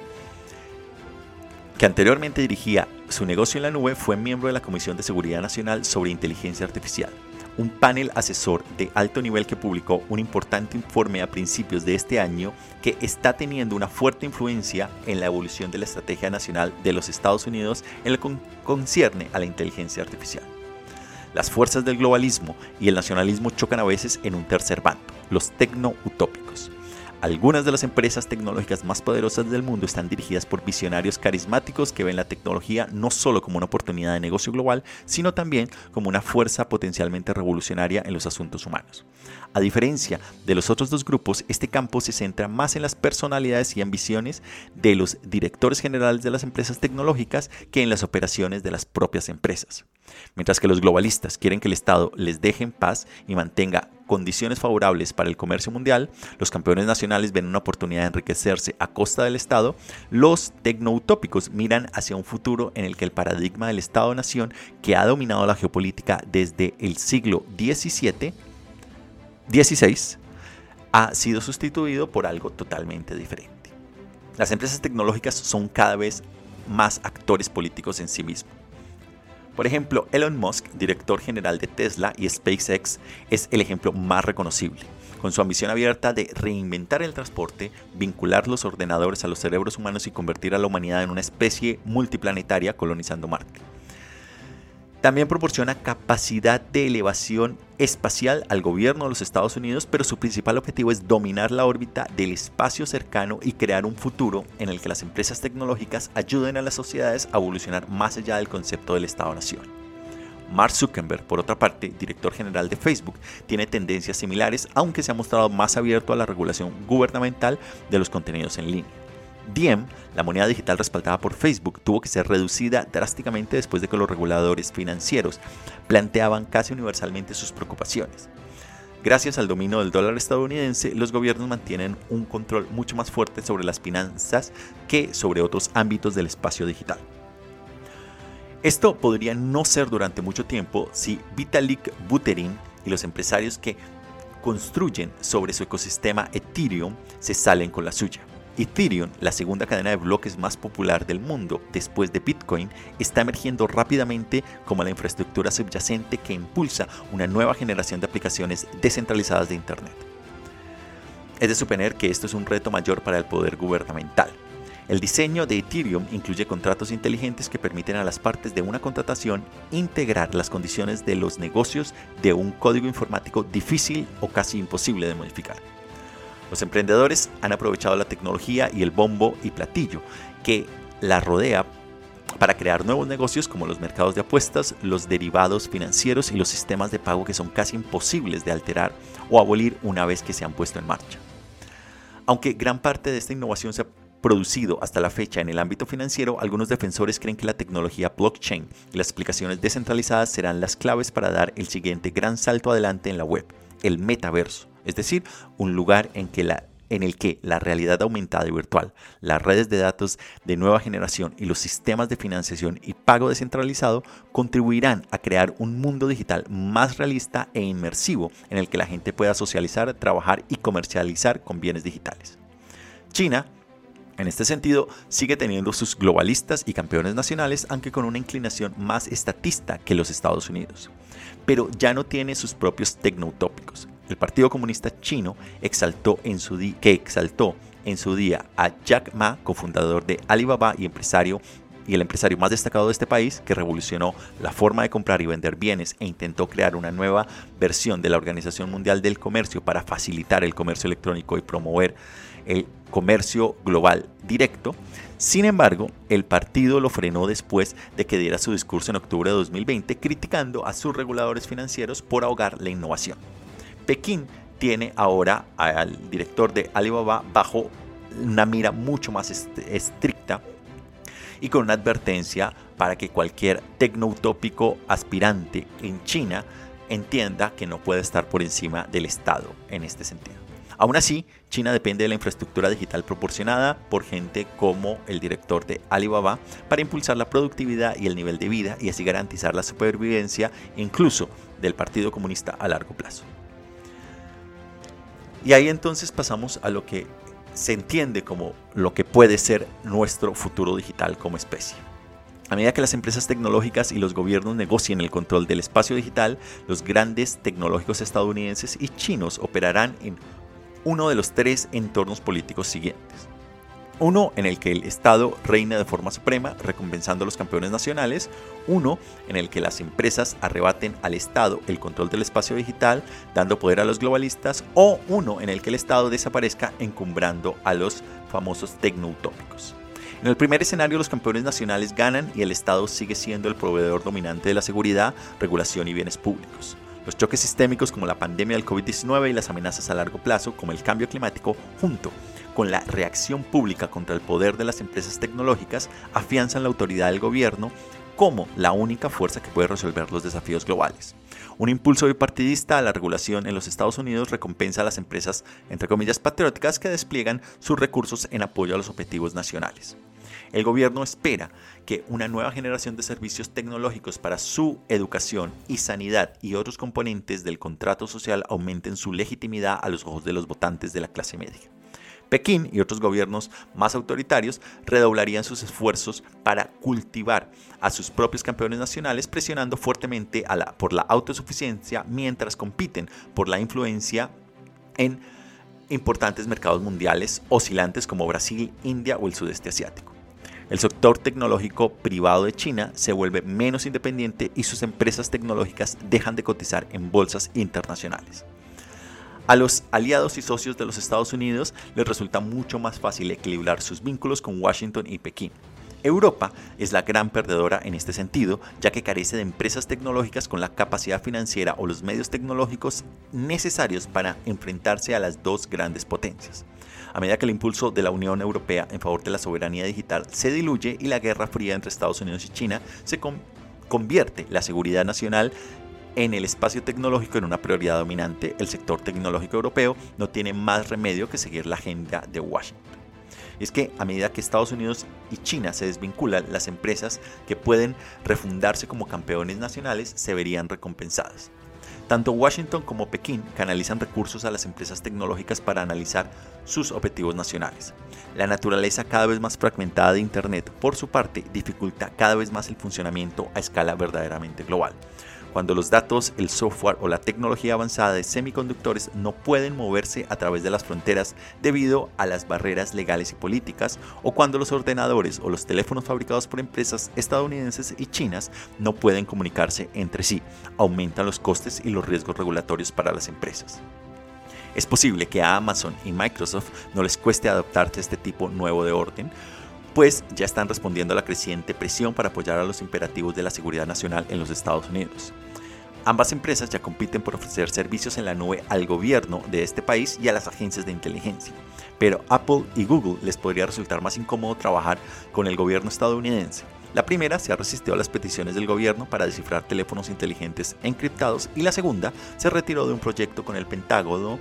que anteriormente dirigía su negocio en la nube, fue miembro de la Comisión de Seguridad Nacional sobre Inteligencia Artificial, un panel asesor de alto nivel que publicó un importante informe a principios de este año que está teniendo una fuerte influencia en la evolución de la estrategia nacional de los Estados Unidos en lo que concierne a la inteligencia artificial. Las fuerzas del globalismo y el nacionalismo chocan a veces en un tercer bando, los tecno-utópicos. Algunas de las empresas tecnológicas más poderosas del mundo están dirigidas por visionarios carismáticos que ven la tecnología no solo como una oportunidad de negocio global, sino también como una fuerza potencialmente revolucionaria en los asuntos humanos. A diferencia de los otros dos grupos, este campo se centra más en las personalidades y ambiciones de los directores generales de las empresas tecnológicas que en las operaciones de las propias empresas. Mientras que los globalistas quieren que el Estado les deje en paz y mantenga condiciones favorables para el comercio mundial, los campeones nacionales ven una oportunidad de enriquecerse a costa del Estado, los tecnoutópicos miran hacia un futuro en el que el paradigma del Estado-nación, que ha dominado la geopolítica desde el siglo XVI, ha sido sustituido por algo totalmente diferente. Las empresas tecnológicas son cada vez más actores políticos en sí mismos. Por ejemplo, Elon Musk, director general de Tesla y SpaceX, es el ejemplo más reconocible. con su ambición abierta de reinventar el transporte, vincular los ordenadores a los cerebros humanos y convertir a la humanidad en una especie multiplanetaria colonizando Marte. También proporciona capacidad de elevación espacial al gobierno de los Estados Unidos, pero su principal objetivo es dominar la órbita del espacio cercano y crear un futuro en el que las empresas tecnológicas ayuden a las sociedades a evolucionar más allá del concepto del Estado-nación. Mark Zuckerberg, por otra parte, director general de Facebook, tiene tendencias similares, aunque se ha mostrado más abierto a la regulación gubernamental de los contenidos en línea. Diem, la moneda digital respaldada por Facebook, tuvo que ser reducida drásticamente después de que los reguladores financieros planteaban casi universalmente sus preocupaciones. Gracias al dominio del dólar estadounidense, los gobiernos mantienen un control mucho más fuerte sobre las finanzas que sobre otros ámbitos del espacio digital. Esto podría no ser durante mucho tiempo si Vitalik Buterin y los empresarios que construyen sobre su ecosistema Ethereum se salen con la suya. Ethereum, la segunda cadena de bloques más popular del mundo después de Bitcoin, está emergiendo rápidamente como la infraestructura subyacente que impulsa una nueva generación de aplicaciones descentralizadas de Internet. Es de suponer que esto es un reto mayor para el poder gubernamental. El diseño de Ethereum incluye contratos inteligentes que permiten a las partes de una contratación integrar las condiciones de los negocios de un código informático difícil o casi imposible de modificar. Los emprendedores han aprovechado la tecnología y el bombo y platillo que la rodea para crear nuevos negocios como los mercados de apuestas, los derivados financieros y los sistemas de pago que son casi imposibles de alterar o abolir una vez que se han puesto en marcha. Aunque gran parte de esta innovación se ha producido hasta la fecha en el ámbito financiero, algunos defensores creen que la tecnología blockchain y las aplicaciones descentralizadas serán las claves para dar el siguiente gran salto adelante en la web, el metaverso. Es decir, un lugar en el que la realidad aumentada y virtual, las redes de datos de nueva generación y los sistemas de financiación y pago descentralizado contribuirán a crear un mundo digital más realista e inmersivo en el que la gente pueda socializar, trabajar y comercializar con bienes digitales. China, en este sentido, sigue teniendo sus globalistas y campeones nacionales, aunque con una inclinación más estatista que los Estados Unidos. Pero ya no tiene sus propios tecnoutópicos. El Partido Comunista Chino exaltó en su día a Jack Ma, cofundador de Alibaba y el empresario más destacado de este país, que revolucionó la forma de comprar y vender bienes e intentó crear una nueva versión de la Organización Mundial del Comercio para facilitar el comercio electrónico y promover el comercio global directo. Sin embargo, el partido lo frenó después de que diera su discurso en octubre de 2020, criticando a sus reguladores financieros por ahogar la innovación. Pekín tiene ahora al director de Alibaba bajo una mira mucho más estricta y con una advertencia para que cualquier tecnoutópico aspirante en China entienda que no puede estar por encima del Estado en este sentido. Aún así, China depende de la infraestructura digital proporcionada por gente como el director de Alibaba para impulsar la productividad y el nivel de vida y así garantizar la supervivencia incluso del Partido Comunista a largo plazo. Y ahí entonces pasamos a lo que se entiende como lo que puede ser nuestro futuro digital como especie. A medida que las empresas tecnológicas y los gobiernos negocien el control del espacio digital, los grandes tecnológicos estadounidenses y chinos operarán en uno de los tres entornos políticos siguientes. Uno en el que el Estado reina de forma suprema, recompensando a los campeones nacionales. Uno en el que las empresas arrebaten al Estado el control del espacio digital, dando poder a los globalistas. O uno en el que el Estado desaparezca, encumbrando a los famosos tecnoutópicos. En el primer escenario, los campeones nacionales ganan y el Estado sigue siendo el proveedor dominante de la seguridad, regulación y bienes públicos. Los choques sistémicos como la pandemia del COVID-19 y las amenazas a largo plazo como el cambio climático, junto con la reacción pública contra el poder de las empresas tecnológicas, afianzan la autoridad del gobierno como la única fuerza que puede resolver los desafíos globales. Un impulso bipartidista a la regulación en los Estados Unidos recompensa a las empresas, entre comillas, patrióticas que despliegan sus recursos en apoyo a los objetivos nacionales. El gobierno espera que una nueva generación de servicios tecnológicos para su educación y sanidad y otros componentes del contrato social aumenten su legitimidad a los ojos de los votantes de la clase media. Pekín y otros gobiernos más autoritarios redoblarían sus esfuerzos para cultivar a sus propios campeones nacionales, presionando fuertemente por la autosuficiencia mientras compiten por la influencia en importantes mercados mundiales oscilantes como Brasil, India o el sudeste asiático. El sector tecnológico privado de China se vuelve menos independiente y sus empresas tecnológicas dejan de cotizar en bolsas internacionales. A los aliados y socios de los Estados Unidos les resulta mucho más fácil equilibrar sus vínculos con Washington y Pekín. Europa es la gran perdedora en este sentido, ya que carece de empresas tecnológicas con la capacidad financiera o los medios tecnológicos necesarios para enfrentarse a las dos grandes potencias. A medida que el impulso de la Unión Europea en favor de la soberanía digital se diluye y la guerra fría entre Estados Unidos y China se convierte la seguridad nacional en el espacio tecnológico en una prioridad dominante, el sector tecnológico europeo no tiene más remedio que seguir la agenda de Washington. Es que a medida que Estados Unidos y China se desvinculan, las empresas que pueden refundarse como campeones nacionales se verían recompensadas. Tanto Washington como Pekín canalizan recursos a las empresas tecnológicas para analizar sus objetivos nacionales. La naturaleza cada vez más fragmentada de Internet, por su parte, dificulta cada vez más el funcionamiento a escala verdaderamente global. Cuando los datos, el software o la tecnología avanzada de semiconductores no pueden moverse a través de las fronteras debido a las barreras legales y políticas, o cuando los ordenadores o los teléfonos fabricados por empresas estadounidenses y chinas no pueden comunicarse entre sí, aumentan los costes y los riesgos regulatorios para las empresas. Es posible que a Amazon y Microsoft no les cueste adaptarse a este tipo nuevo de orden, pues ya están respondiendo a la creciente presión para apoyar a los imperativos de la seguridad nacional en los Estados Unidos. Ambas empresas ya compiten por ofrecer servicios en la nube al gobierno de este país y a las agencias de inteligencia, pero Apple y Google les podría resultar más incómodo trabajar con el gobierno estadounidense. La primera se ha resistido a las peticiones del gobierno para descifrar teléfonos inteligentes encriptados y la segunda se retiró de un proyecto con el Pentágono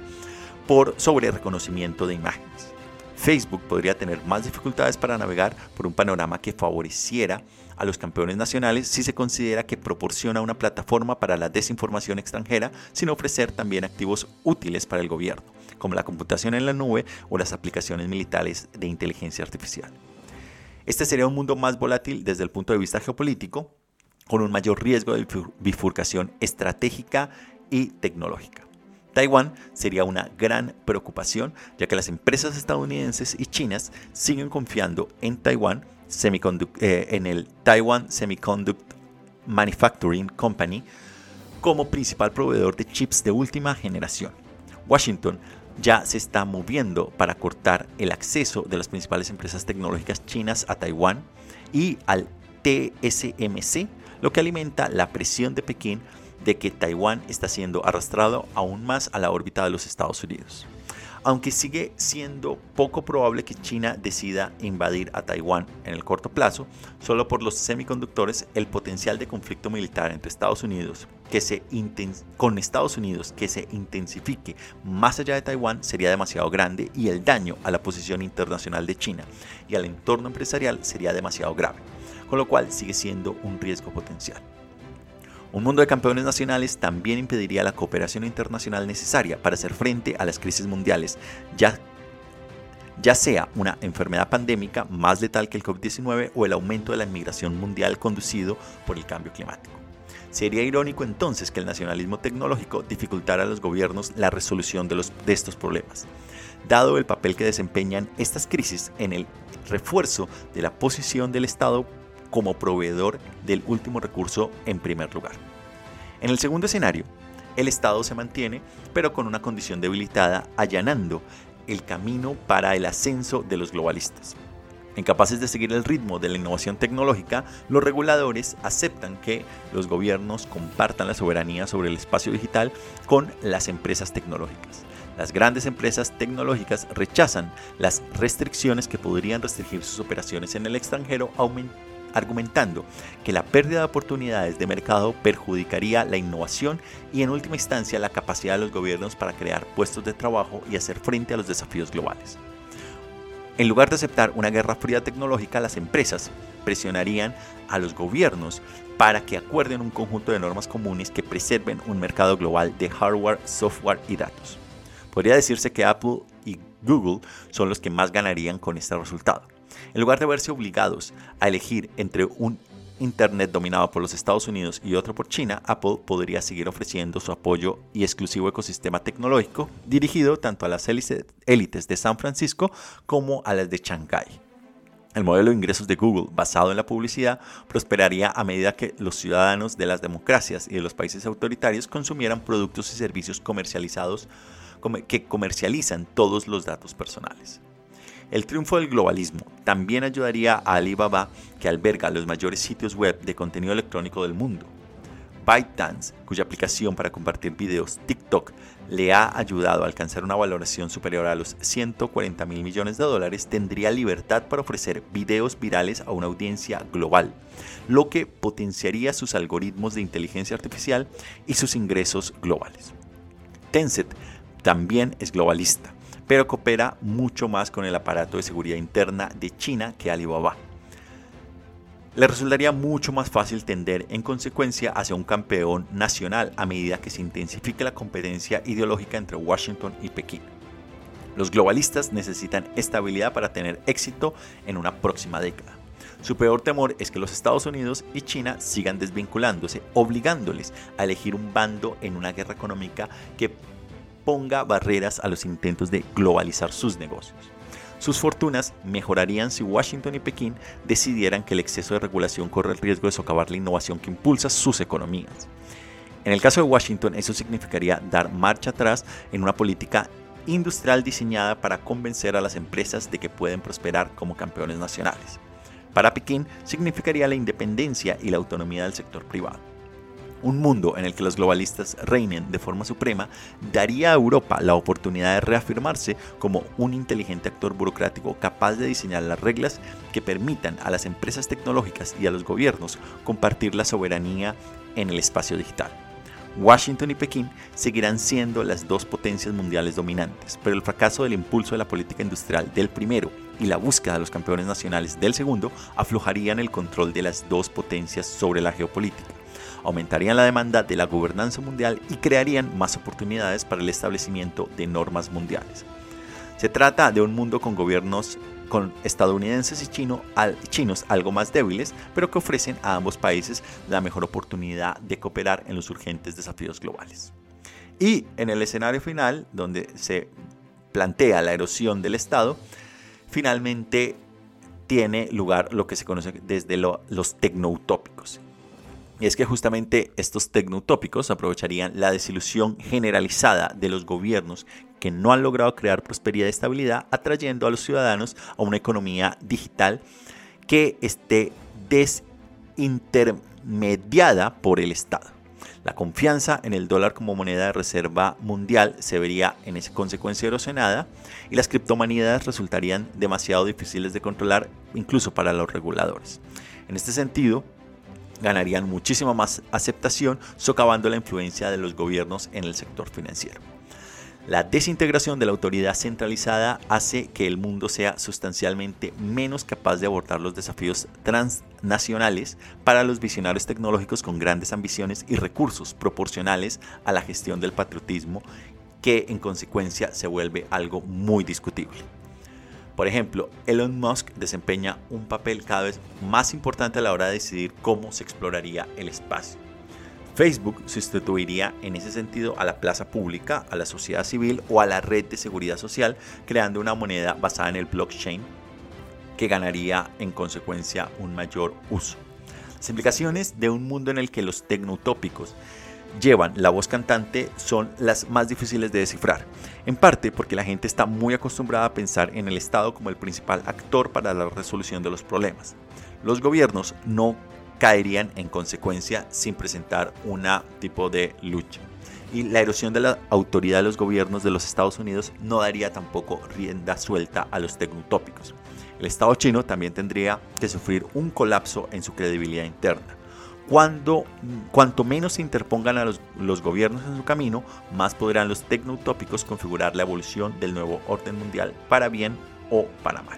sobre reconocimiento de imágenes. Facebook podría tener más dificultades para navegar por un panorama que favoreciera a los campeones nacionales si se considera que proporciona una plataforma para la desinformación extranjera sin ofrecer también activos útiles para el gobierno, como la computación en la nube o las aplicaciones militares de inteligencia artificial. Este sería un mundo más volátil desde el punto de vista geopolítico, con un mayor riesgo de bifurcación estratégica y tecnológica. Taiwán sería una gran preocupación, ya que las empresas estadounidenses y chinas siguen confiando en Taiwan, en el Taiwan Semiconductor Manufacturing Company, como principal proveedor de chips de última generación. Washington ya se está moviendo para cortar el acceso de las principales empresas tecnológicas chinas a Taiwán y al TSMC, lo que alimenta la presión de Pekín de que Taiwán está siendo arrastrado aún más a la órbita de los Estados Unidos. Aunque sigue siendo poco probable que China decida invadir a Taiwán en el corto plazo, solo por los semiconductores, el potencial de conflicto militar entre Estados Unidos con Estados Unidos que se intensifique más allá de Taiwán sería demasiado grande y el daño a la posición internacional de China y al entorno empresarial sería demasiado grave, con lo cual sigue siendo un riesgo potencial. Un mundo de campeones nacionales también impediría la cooperación internacional necesaria para hacer frente a las crisis mundiales, ya sea una enfermedad pandémica más letal que el COVID-19 o el aumento de la inmigración mundial conducido por el cambio climático. Sería irónico entonces que el nacionalismo tecnológico dificultara a los gobiernos la resolución de estos problemas, dado el papel que desempeñan estas crisis en el refuerzo de la posición del Estado como proveedor del último recurso en primer lugar. En el segundo escenario, el Estado se mantiene, pero con una condición debilitada, allanando el camino para el ascenso de los globalistas. Incapaces de seguir el ritmo de la innovación tecnológica, los reguladores aceptan que los gobiernos compartan la soberanía sobre el espacio digital con las empresas tecnológicas. Las grandes empresas tecnológicas rechazan las restricciones que podrían restringir sus operaciones en el extranjero, argumentando que la pérdida de oportunidades de mercado perjudicaría la innovación y en última instancia la capacidad de los gobiernos para crear puestos de trabajo y hacer frente a los desafíos globales. En lugar de aceptar una guerra fría tecnológica, las empresas presionarían a los gobiernos para que acuerden un conjunto de normas comunes que preserven un mercado global de hardware, software y datos. Podría decirse que Apple y Google son los que más ganarían con este resultado. En lugar de verse obligados a elegir entre un Internet dominado por los Estados Unidos y otro por China, Apple podría seguir ofreciendo su apoyo y exclusivo ecosistema tecnológico dirigido tanto a las élites de San Francisco como a las de Shanghái. El modelo de ingresos de Google, basado en la publicidad, prosperaría a medida que los ciudadanos de las democracias y de los países autoritarios consumieran productos y servicios comercializados que comercializan todos los datos personales. El triunfo del globalismo también ayudaría a Alibaba, que alberga los mayores sitios web de contenido electrónico del mundo. ByteDance, cuya aplicación para compartir videos TikTok le ha ayudado a alcanzar una valoración superior a los $140 mil millones, tendría libertad para ofrecer videos virales a una audiencia global, lo que potenciaría sus algoritmos de inteligencia artificial y sus ingresos globales. Tencent también es globalista, pero coopera mucho más con el aparato de seguridad interna de China que Alibaba. Le resultaría mucho más fácil tender en consecuencia hacia un campeón nacional a medida que se intensifique la competencia ideológica entre Washington y Pekín. Los globalistas necesitan estabilidad para tener éxito en una próxima década. Su peor temor es que los Estados Unidos y China sigan desvinculándose, obligándoles a elegir un bando en una guerra económica que ponga barreras a los intentos de globalizar sus negocios. Sus fortunas mejorarían si Washington y Pekín decidieran que el exceso de regulación corre el riesgo de socavar la innovación que impulsa sus economías. En el caso de Washington, eso significaría dar marcha atrás en una política industrial diseñada para convencer a las empresas de que pueden prosperar como campeones nacionales. Para Pekín, significaría la independencia y la autonomía del sector privado. Un mundo en el que los globalistas reinen de forma suprema daría a Europa la oportunidad de reafirmarse como un inteligente actor burocrático capaz de diseñar las reglas que permitan a las empresas tecnológicas y a los gobiernos compartir la soberanía en el espacio digital. Washington y Pekín seguirán siendo las dos potencias mundiales dominantes, pero el fracaso del impulso de la política industrial del primero y la búsqueda de los campeones nacionales del segundo aflojarían el control de las dos potencias sobre la geopolítica, aumentarían la demanda de la gobernanza mundial y crearían más oportunidades para el establecimiento de normas mundiales. Se trata de un mundo con gobiernos estadounidenses y chinos algo más débiles, pero que ofrecen a ambos países la mejor oportunidad de cooperar en los urgentes desafíos globales. Y en el escenario final, donde se plantea la erosión del Estado, finalmente tiene lugar lo que se conoce desde los tecnoutópicos. Y es que justamente estos tecnoutópicos aprovecharían la desilusión generalizada de los gobiernos que no han logrado crear prosperidad y estabilidad, atrayendo a los ciudadanos a una economía digital que esté desintermediada por el Estado. La confianza en el dólar como moneda de reserva mundial se vería en esa consecuencia erosionada y las criptomonedas resultarían demasiado difíciles de controlar incluso para los reguladores. En este sentido, ganarían muchísima más aceptación, socavando la influencia de los gobiernos en el sector financiero. La desintegración de la autoridad centralizada hace que el mundo sea sustancialmente menos capaz de abordar los desafíos transnacionales para los visionarios tecnológicos con grandes ambiciones y recursos proporcionales a la gestión del patriotismo, que en consecuencia se vuelve algo muy discutible. Por ejemplo, Elon Musk desempeña un papel cada vez más importante a la hora de decidir cómo se exploraría el espacio. Facebook sustituiría en ese sentido a la plaza pública, a la sociedad civil o a la red de seguridad social, creando una moneda basada en el blockchain que ganaría en consecuencia un mayor uso. Las implicaciones de un mundo en el que los tecnoutópicos llevan la voz cantante son las más difíciles de descifrar, en parte porque la gente está muy acostumbrada a pensar en el Estado como el principal actor para la resolución de los problemas. Los gobiernos no caerían en consecuencia sin presentar un tipo de lucha, y la erosión de la autoridad de los gobiernos de los Estados Unidos no daría tampoco rienda suelta a los tecnoutópicos. El Estado chino también tendría que sufrir un colapso en su credibilidad interna. Cuanto menos se interpongan a los gobiernos en su camino, más podrán los tecnoutópicos configurar la evolución del nuevo orden mundial para bien o para mal.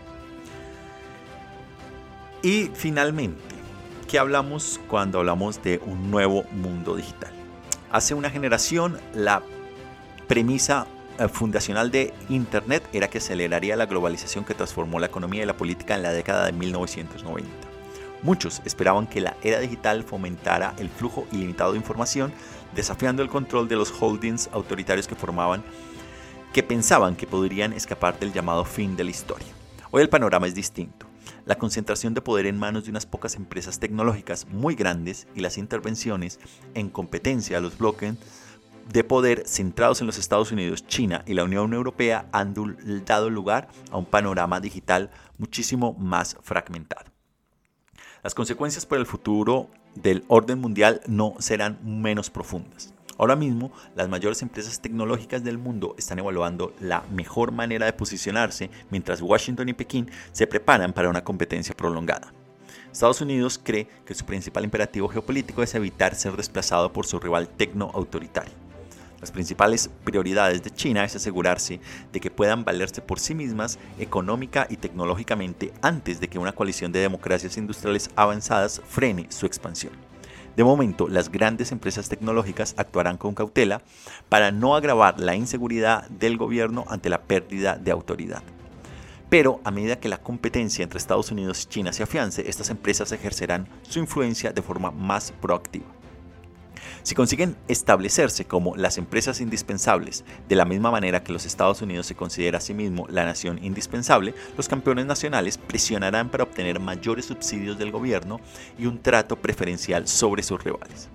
Y finalmente, ¿qué hablamos cuando hablamos de un nuevo mundo digital? Hace una generación, la premisa fundacional de Internet era que aceleraría la globalización que transformó la economía y la política en la década de 1990. Muchos esperaban que la era digital fomentara el flujo ilimitado de información, desafiando el control de los holdings autoritarios que pensaban que podrían escapar del llamado fin de la historia. Hoy el panorama es distinto. La concentración de poder en manos de unas pocas empresas tecnológicas muy grandes y las intervenciones en competencia a los bloques de poder centrados en los Estados Unidos, China y la Unión Europea han dado lugar a un panorama digital muchísimo más fragmentado. Las consecuencias para el futuro del orden mundial no serán menos profundas. Ahora mismo, las mayores empresas tecnológicas del mundo están evaluando la mejor manera de posicionarse, mientras Washington y Pekín se preparan para una competencia prolongada. Estados Unidos cree que su principal imperativo geopolítico es evitar ser desplazado por su rival tecno-autoritario. Las principales prioridades de China es asegurarse de que puedan valerse por sí mismas económica y tecnológicamente antes de que una coalición de democracias industriales avanzadas frene su expansión. De momento, las grandes empresas tecnológicas actuarán con cautela para no agravar la inseguridad del gobierno ante la pérdida de autoridad. Pero a medida que la competencia entre Estados Unidos y China se afiance, estas empresas ejercerán su influencia de forma más proactiva. Si consiguen establecerse como las empresas indispensables, de la misma manera que los Estados Unidos se considera a sí mismo la nación indispensable, los campeones nacionales presionarán para obtener mayores subsidios del gobierno y un trato preferencial sobre sus rivales.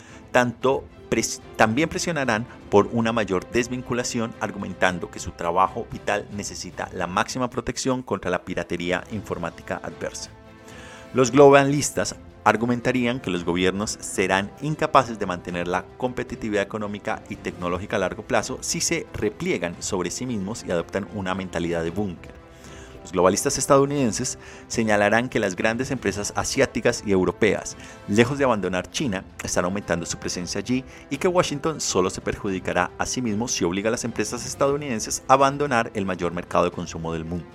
También presionarán por una mayor desvinculación, argumentando que su trabajo vital necesita la máxima protección contra la piratería informática adversa. Los globalistas argumentarían que los gobiernos serán incapaces de mantener la competitividad económica y tecnológica a largo plazo si se repliegan sobre sí mismos y adoptan una mentalidad de búnker. Los globalistas estadounidenses señalarán que las grandes empresas asiáticas y europeas, lejos de abandonar China, están aumentando su presencia allí y que Washington solo se perjudicará a sí mismo si obliga a las empresas estadounidenses a abandonar el mayor mercado de consumo del mundo.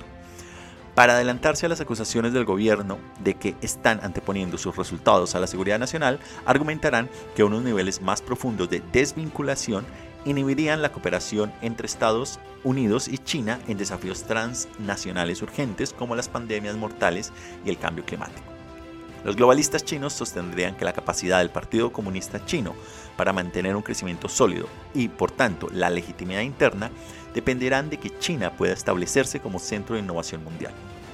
Para adelantarse a las acusaciones del gobierno de que están anteponiendo sus resultados a la seguridad nacional, argumentarán que unos niveles más profundos de desvinculación inhibirían la cooperación entre Estados Unidos y China en desafíos transnacionales urgentes como las pandemias mortales y el cambio climático. Los globalistas chinos sostendrían que la capacidad del Partido Comunista Chino para mantener un crecimiento sólido y, por tanto, la legitimidad interna dependerán de que China pueda establecerse como centro de innovación mundial.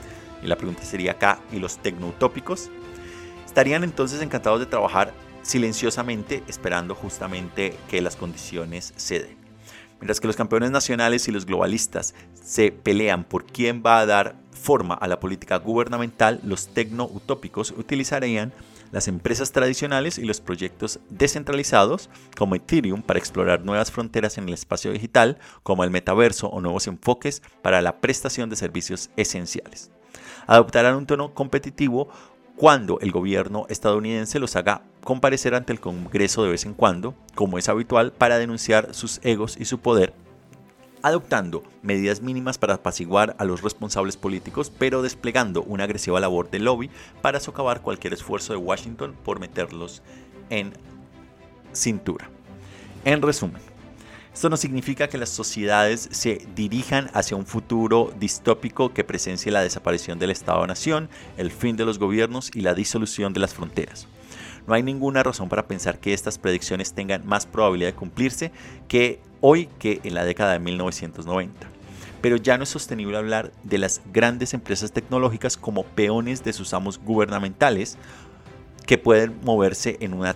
Y la pregunta sería acá, ¿y los tecnoutópicos? Estarían entonces encantados de trabajar silenciosamente, esperando justamente que las condiciones se den. Mientras que los campeones nacionales y los globalistas se pelean por quién va a dar forma a la política gubernamental, los tecnoutópicos utilizarían las empresas tradicionales y los proyectos descentralizados como Ethereum para explorar nuevas fronteras en el espacio digital, como el metaverso o nuevos enfoques para la prestación de servicios esenciales. Adoptarán un tono competitivo cuando el gobierno estadounidense los haga comparecer ante el Congreso de vez en cuando, como es habitual, para denunciar sus egos y su poder, adoptando medidas mínimas para apaciguar a los responsables políticos, pero desplegando una agresiva labor de lobby para socavar cualquier esfuerzo de Washington por meterlos en cintura. En resumen, esto no significa que las sociedades se dirijan hacia un futuro distópico que presencie la desaparición del Estado-nación, el fin de los gobiernos y la disolución de las fronteras. No hay ninguna razón para pensar que estas predicciones tengan más probabilidad de cumplirse hoy que en la década de 1990. Pero ya no es sostenible hablar de las grandes empresas tecnológicas como peones de sus amos gubernamentales que pueden moverse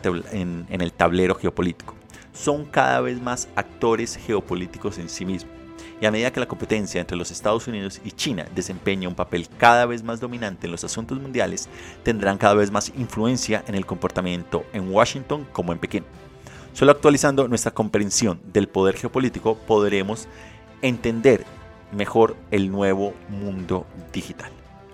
en el tablero geopolítico. Son cada vez más actores geopolíticos en sí mismos. Y a medida que la competencia entre los Estados Unidos y China desempeña un papel cada vez más dominante en los asuntos mundiales, tendrán cada vez más influencia en el comportamiento en Washington como en Pekín. Solo actualizando nuestra comprensión del poder geopolítico podremos entender mejor el nuevo mundo digital.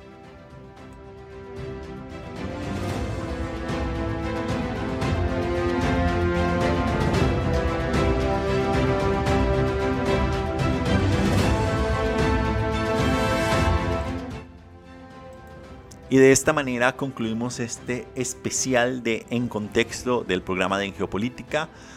Y de esta manera concluimos este especial de En Contexto del programa de En Geopolítica.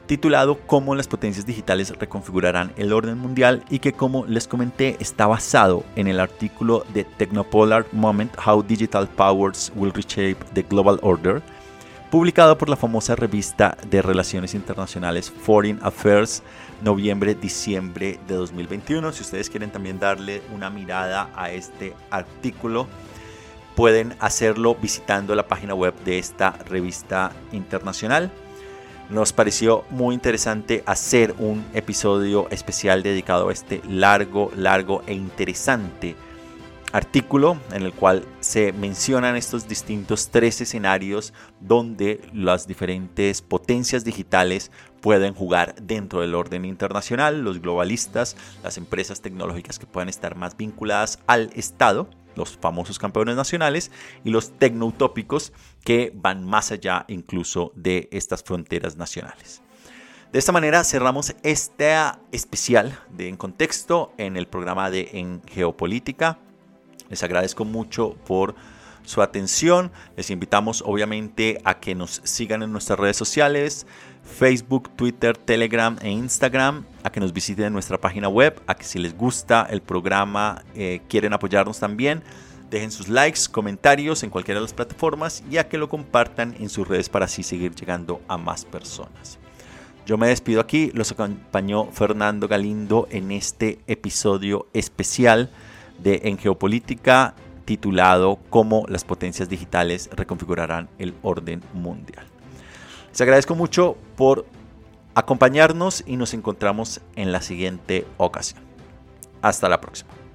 titulado Cómo las potencias digitales reconfigurarán el orden mundial, y que, como les comenté, está basado en el artículo de Technopolar Moment, How Digital Powers Will Reshape the Global Order, publicado por la famosa revista de Relaciones Internacionales Foreign Affairs, noviembre-diciembre de 2021. Si ustedes quieren también darle una mirada a este artículo, pueden hacerlo visitando la página web de esta revista internacional. Nos pareció muy interesante hacer un episodio especial dedicado a este largo e interesante artículo, en el cual se mencionan estos distintos 3 escenarios donde las diferentes potencias digitales pueden jugar dentro del orden internacional: los globalistas, las empresas tecnológicas que puedan estar más vinculadas al Estado, los famosos campeones nacionales, y los tecnoutópicos, que van más allá incluso de estas fronteras nacionales. De esta manera cerramos esta especial de En Contexto en el programa de En Geopolítica. Les agradezco mucho por su atención. Les invitamos obviamente a que nos sigan en nuestras redes sociales: Facebook, Twitter, Telegram e Instagram, a que nos visiten en nuestra página web, a que si les gusta el programa, quieren apoyarnos también, dejen sus likes, comentarios en cualquiera de las plataformas, y a que lo compartan en sus redes para así seguir llegando a más personas. Yo me despido aquí, los acompañó Fernando Galindo en este episodio especial de En Geopolítica, titulado Cómo las potencias digitales reconfigurarán el orden mundial. Les agradezco mucho por acompañarnos y nos encontramos en la siguiente ocasión. Hasta la próxima.